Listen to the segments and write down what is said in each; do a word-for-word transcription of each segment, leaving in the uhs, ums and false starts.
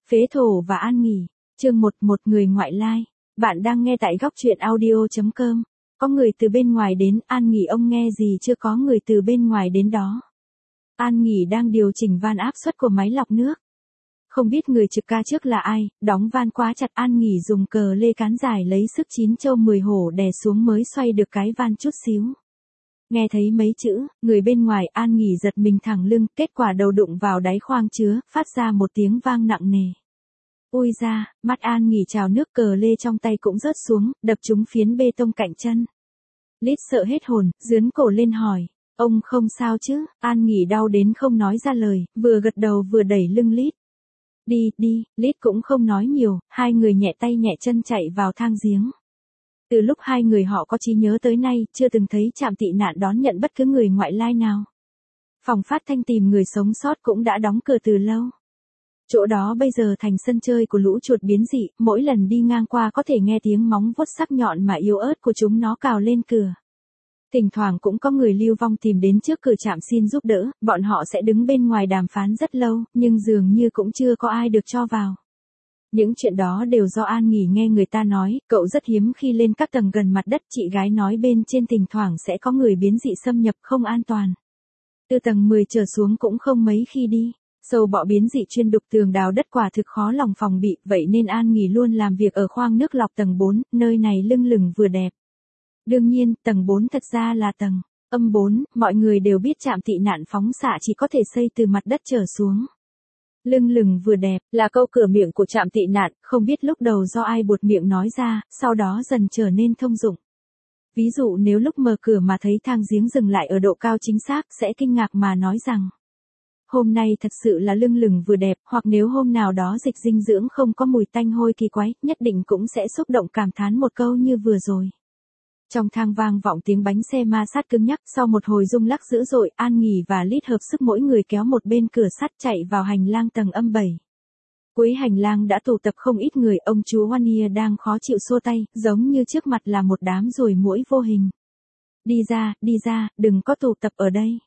Phế thổ và an nghỉ. Chương một, một người ngoại lai. Bạn đang nghe tại góc truyện audio chấm com. Có người từ bên ngoài đến, an nghỉ ông nghe gì chưa có người từ bên ngoài đến đó. An nghỉ đang điều chỉnh van áp suất của máy lọc nước. Không biết người trực ca trước là ai, đóng van quá chặt, an nghỉ dùng cờ lê cán dài lấy sức chín trâu mười hổ đè xuống mới xoay được cái van chút xíu. Nghe thấy mấy chữ, người bên ngoài, an nghỉ giật mình thẳng lưng, kết quả đầu đụng vào đáy khoang chứa, phát ra một tiếng vang nặng nề. Ui ra, mắt an nghỉ trào nước, cờ lê trong tay cũng rớt xuống, đập trúng phiến bê tông cạnh chân. Lít sợ hết hồn, dướn cổ lên hỏi, ông không sao chứ? An nghỉ đau đến không nói ra lời, vừa gật đầu vừa đẩy lưng Lít. Đi, đi, Lít cũng không nói nhiều, hai người nhẹ tay nhẹ chân chạy vào thang giếng. Từ lúc hai người họ có trí nhớ tới nay, chưa từng thấy trạm tị nạn đón nhận bất cứ người ngoại lai nào. Phòng phát thanh tìm người sống sót cũng đã đóng cửa từ lâu. Chỗ đó bây giờ thành sân chơi của lũ chuột biến dị, mỗi lần đi ngang qua có thể nghe tiếng móng vuốt sắc nhọn mà yếu ớt của chúng nó cào lên cửa. Thỉnh thoảng cũng có người lưu vong tìm đến trước cửa trạm xin giúp đỡ, bọn họ sẽ đứng bên ngoài đàm phán rất lâu, nhưng dường như cũng chưa có ai được cho vào. Những chuyện đó đều do An nghỉ nghe người ta nói, cậu rất hiếm khi lên các tầng gần mặt đất, chị gái nói bên trên thỉnh thoảng sẽ có người biến dị xâm nhập không an toàn. Từ tầng mười trở xuống cũng không mấy khi đi. Sâu bọ biến dị chuyên đục tường đào đất quả thực khó lòng phòng bị, vậy nên An nghỉ luôn làm việc ở khoang nước lọc tầng bốn, nơi này lưng lửng vừa đẹp. Đương nhiên, tầng bốn thật ra là tầng âm bốn, mọi người đều biết trạm tị nạn phóng xạ chỉ có thể xây từ mặt đất trở xuống. Lưng lửng vừa đẹp, là câu cửa miệng của trạm tị nạn, không biết lúc đầu do ai buột miệng nói ra, sau đó dần trở nên thông dụng. Ví dụ nếu lúc mở cửa mà thấy thang giếng dừng lại ở độ cao chính xác, sẽ kinh ngạc mà nói rằng hôm nay thật sự là lưng lửng vừa đẹp, hoặc nếu hôm nào đó dịch dinh dưỡng không có mùi tanh hôi kỳ quái, nhất định cũng sẽ xúc động cảm thán một câu như vừa rồi. Trong thang vang vọng tiếng bánh xe ma sát cứng nhắc, sau một hồi rung lắc dữ dội, An nghỉ và Lít hợp sức mỗi người kéo một bên cửa sắt chạy vào hành lang tầng âm bảy. Cuối hành lang đã tụ tập không ít người, ông chú Wanier đang khó chịu xua tay, giống như trước mặt là một đám ruồi muỗi vô hình. Đi ra, đi ra, đừng có tụ tập ở đây.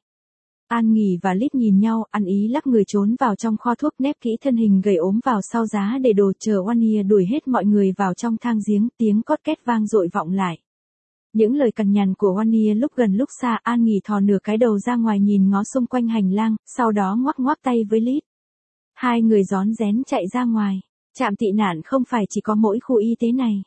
An nghỉ và Lít nhìn nhau, ăn ý lắc người trốn vào trong kho thuốc, nép kỹ thân hình gầy ốm vào sau giá để đồ, chờ Wanier đuổi hết mọi người vào trong thang giếng, tiếng cót két vang dội vọng lại. Những lời cằn nhằn của Wanier lúc gần lúc xa, An nghỉ thò nửa cái đầu ra ngoài nhìn ngó xung quanh hành lang, sau đó ngoắc ngoắc tay với Lít. Hai người rón rén chạy ra ngoài. Trạm tị nạn không phải chỉ có mỗi khu y tế này.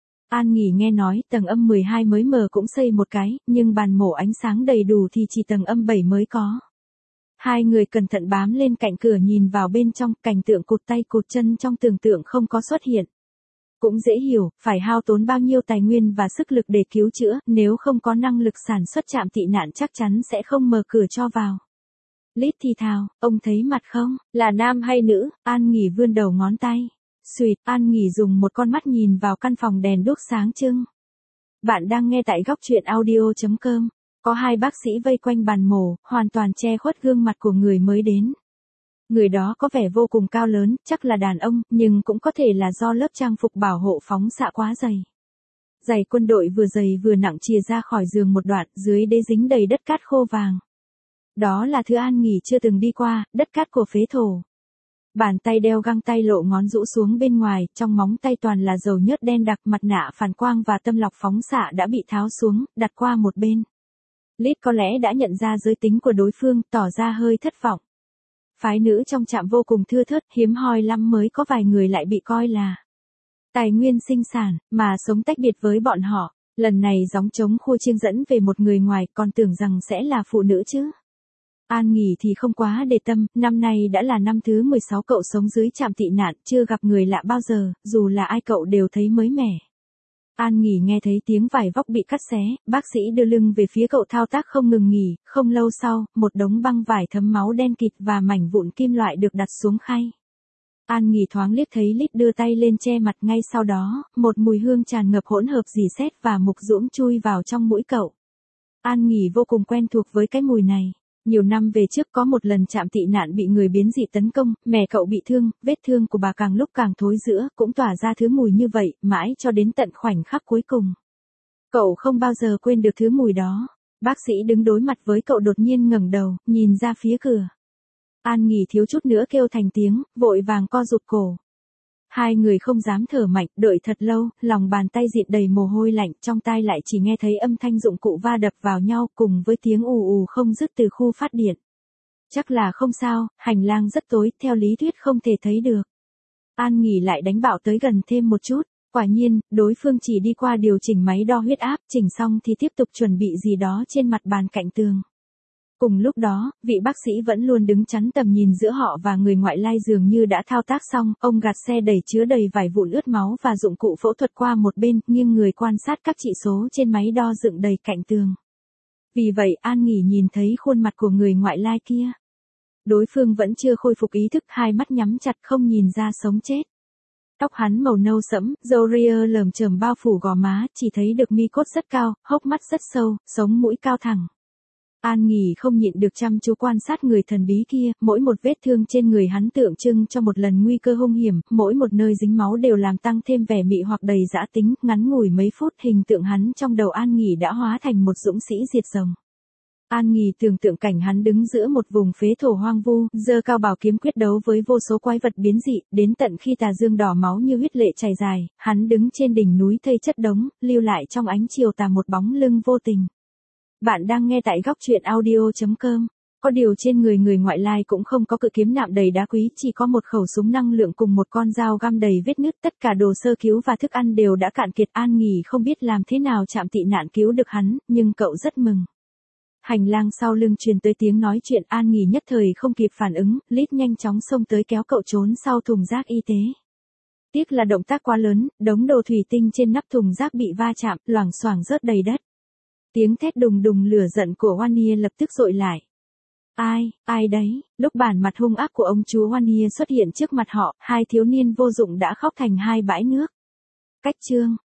An nghỉ nghe nói tầng âm mười hai mới mở cũng xây một cái, nhưng bàn mổ ánh sáng đầy đủ thì chỉ tầng âm bảy mới có. Hai người cẩn thận bám lên cạnh cửa nhìn vào bên trong, cảnh tượng cụt tay cụt chân trong tưởng tượng không có xuất hiện. Cũng dễ hiểu, phải hao tốn bao nhiêu tài nguyên và sức lực để cứu chữa, nếu không có năng lực sản xuất trạm tị nạn chắc chắn sẽ không mở cửa cho vào. Lít thì thào, ông thấy mặt không, là nam hay nữ? An nghỉ vươn đầu ngón tay. Xuyệt, An nghỉ dùng một con mắt nhìn vào căn phòng đèn đuốc sáng trưng. Bạn đang nghe tại góc truyện audio chấm com. Có hai bác sĩ vây quanh bàn mổ, hoàn toàn che khuất gương mặt của người mới đến. Người đó có vẻ vô cùng cao lớn, chắc là đàn ông, nhưng cũng có thể là do lớp trang phục bảo hộ phóng xạ quá dày. Giày quân đội vừa dày vừa nặng chìa ra khỏi giường một đoạn, dưới đế dính đầy đất cát khô vàng. Đó là thứ An nghỉ chưa từng đi qua, đất cát của phế thổ. Bàn tay đeo găng tay lộ ngón rũ xuống bên ngoài, trong móng tay toàn là dầu nhớt đen đặc, mặt nạ phản quang và tâm lọc phóng xạ đã bị tháo xuống, đặt qua một bên. Lít có lẽ đã nhận ra giới tính của đối phương, tỏ ra hơi thất vọng. Phái nữ trong trạm vô cùng thưa thớt, hiếm hoi lắm mới có vài người lại bị coi là tài nguyên sinh sản, mà sống tách biệt với bọn họ. Lần này gióng trống khua chiêng dẫn về một người ngoài, còn tưởng rằng sẽ là phụ nữ chứ. An nghỉ thì không quá để tâm, năm nay đã là năm thứ mười sáu cậu sống dưới trạm tị nạn, chưa gặp người lạ bao giờ, dù là ai cậu đều thấy mới mẻ. An nghỉ nghe thấy tiếng vải vóc bị cắt xé, bác sĩ đưa lưng về phía cậu thao tác không ngừng nghỉ, không lâu sau, một đống băng vải thấm máu đen kịt và mảnh vụn kim loại được đặt xuống khay. An nghỉ thoáng liếc thấy Lít đưa tay lên che mặt, ngay sau đó, một mùi hương tràn ngập hỗn hợp rỉ sét và mục dũng chui vào trong mũi cậu. An nghỉ vô cùng quen thuộc với cái mùi này. Nhiều năm về trước có một lần trạm tị nạn bị người biến dị tấn công, mẹ cậu bị thương, vết thương của bà càng lúc càng thối rữa, cũng tỏa ra thứ mùi như vậy, mãi cho đến tận khoảnh khắc cuối cùng. Cậu không bao giờ quên được thứ mùi đó. Bác sĩ đứng đối mặt với cậu đột nhiên ngẩng đầu, nhìn ra phía cửa. An Nghỉ thiếu chút nữa kêu thành tiếng, vội vàng co rụt cổ. Hai người không dám thở mạnh, đợi thật lâu, lòng bàn tay dịn đầy mồ hôi lạnh, trong tai lại chỉ nghe thấy âm thanh dụng cụ va đập vào nhau cùng với tiếng ù ù không dứt từ khu phát điện. Chắc là không sao, hành lang rất tối, theo lý thuyết không thể thấy được. An Nghỉ lại đánh bạo tới gần thêm một chút, quả nhiên, đối phương chỉ đi qua điều chỉnh máy đo huyết áp, chỉnh xong thì tiếp tục chuẩn bị gì đó trên mặt bàn cạnh tường. Cùng lúc đó, vị bác sĩ vẫn luôn đứng chắn tầm nhìn giữa họ và người ngoại lai dường như đã thao tác xong, ông gạt xe đẩy chứa đầy vài vụn ướt máu và dụng cụ phẫu thuật qua một bên, nghiêng người quan sát các chỉ số trên máy đo dựng đầy cạnh tường. Vì vậy An Nghỉ nhìn thấy khuôn mặt của người ngoại lai kia. Đối phương vẫn chưa khôi phục ý thức, hai mắt nhắm chặt không nhìn ra sống chết. Tóc hắn màu nâu sẫm, râu ria lởm chởm bao phủ gò má, chỉ thấy được mi cốt rất cao, hốc mắt rất sâu, sống mũi cao thẳng. An Nghỉ không nhịn được chăm chú quan sát người thần bí kia, mỗi một vết thương trên người hắn tượng trưng cho một lần nguy cơ hung hiểm, mỗi một nơi dính máu đều làm tăng thêm vẻ mị hoặc đầy dã tính, ngắn ngủi mấy phút hình tượng hắn trong đầu An Nghỉ đã hóa thành một dũng sĩ diệt rồng. An Nghỉ tưởng tượng cảnh hắn đứng giữa một vùng phế thổ hoang vu, giơ cao bảo kiếm quyết đấu với vô số quái vật biến dị, đến tận khi tà dương đỏ máu như huyết lệ chảy dài, hắn đứng trên đỉnh núi thây chất đống, lưu lại trong ánh chiều tà một bóng lưng vô tình. Bạn đang nghe tại góc truyện audio chấm com. Có điều trên người người ngoại lai cũng không có cự kiếm nạm đầy đá quý, chỉ có một khẩu súng năng lượng cùng một con dao găm đầy vết nứt, tất cả đồ sơ cứu và thức ăn đều đã cạn kiệt. An Nghỉ không biết làm thế nào trạm tị nạn cứu được hắn, nhưng cậu rất mừng. Hành lang sau lưng truyền tới tiếng nói chuyện, An Nghỉ nhất thời không kịp phản ứng, Lít nhanh chóng xông tới kéo cậu trốn sau thùng rác y tế. Tiếc là động tác quá lớn, đống đồ thủy tinh trên nắp thùng rác bị va chạm, loảng xoảng rớt đầy đất. Tiếng thét đùng đùng lửa giận của Wanier lập tức dội lại. Ai, ai đấy, lúc bản mặt hung ác của ông chú Wanier xuất hiện trước mặt họ, hai thiếu niên vô dụng đã khóc thành hai bãi nước. Cách chương.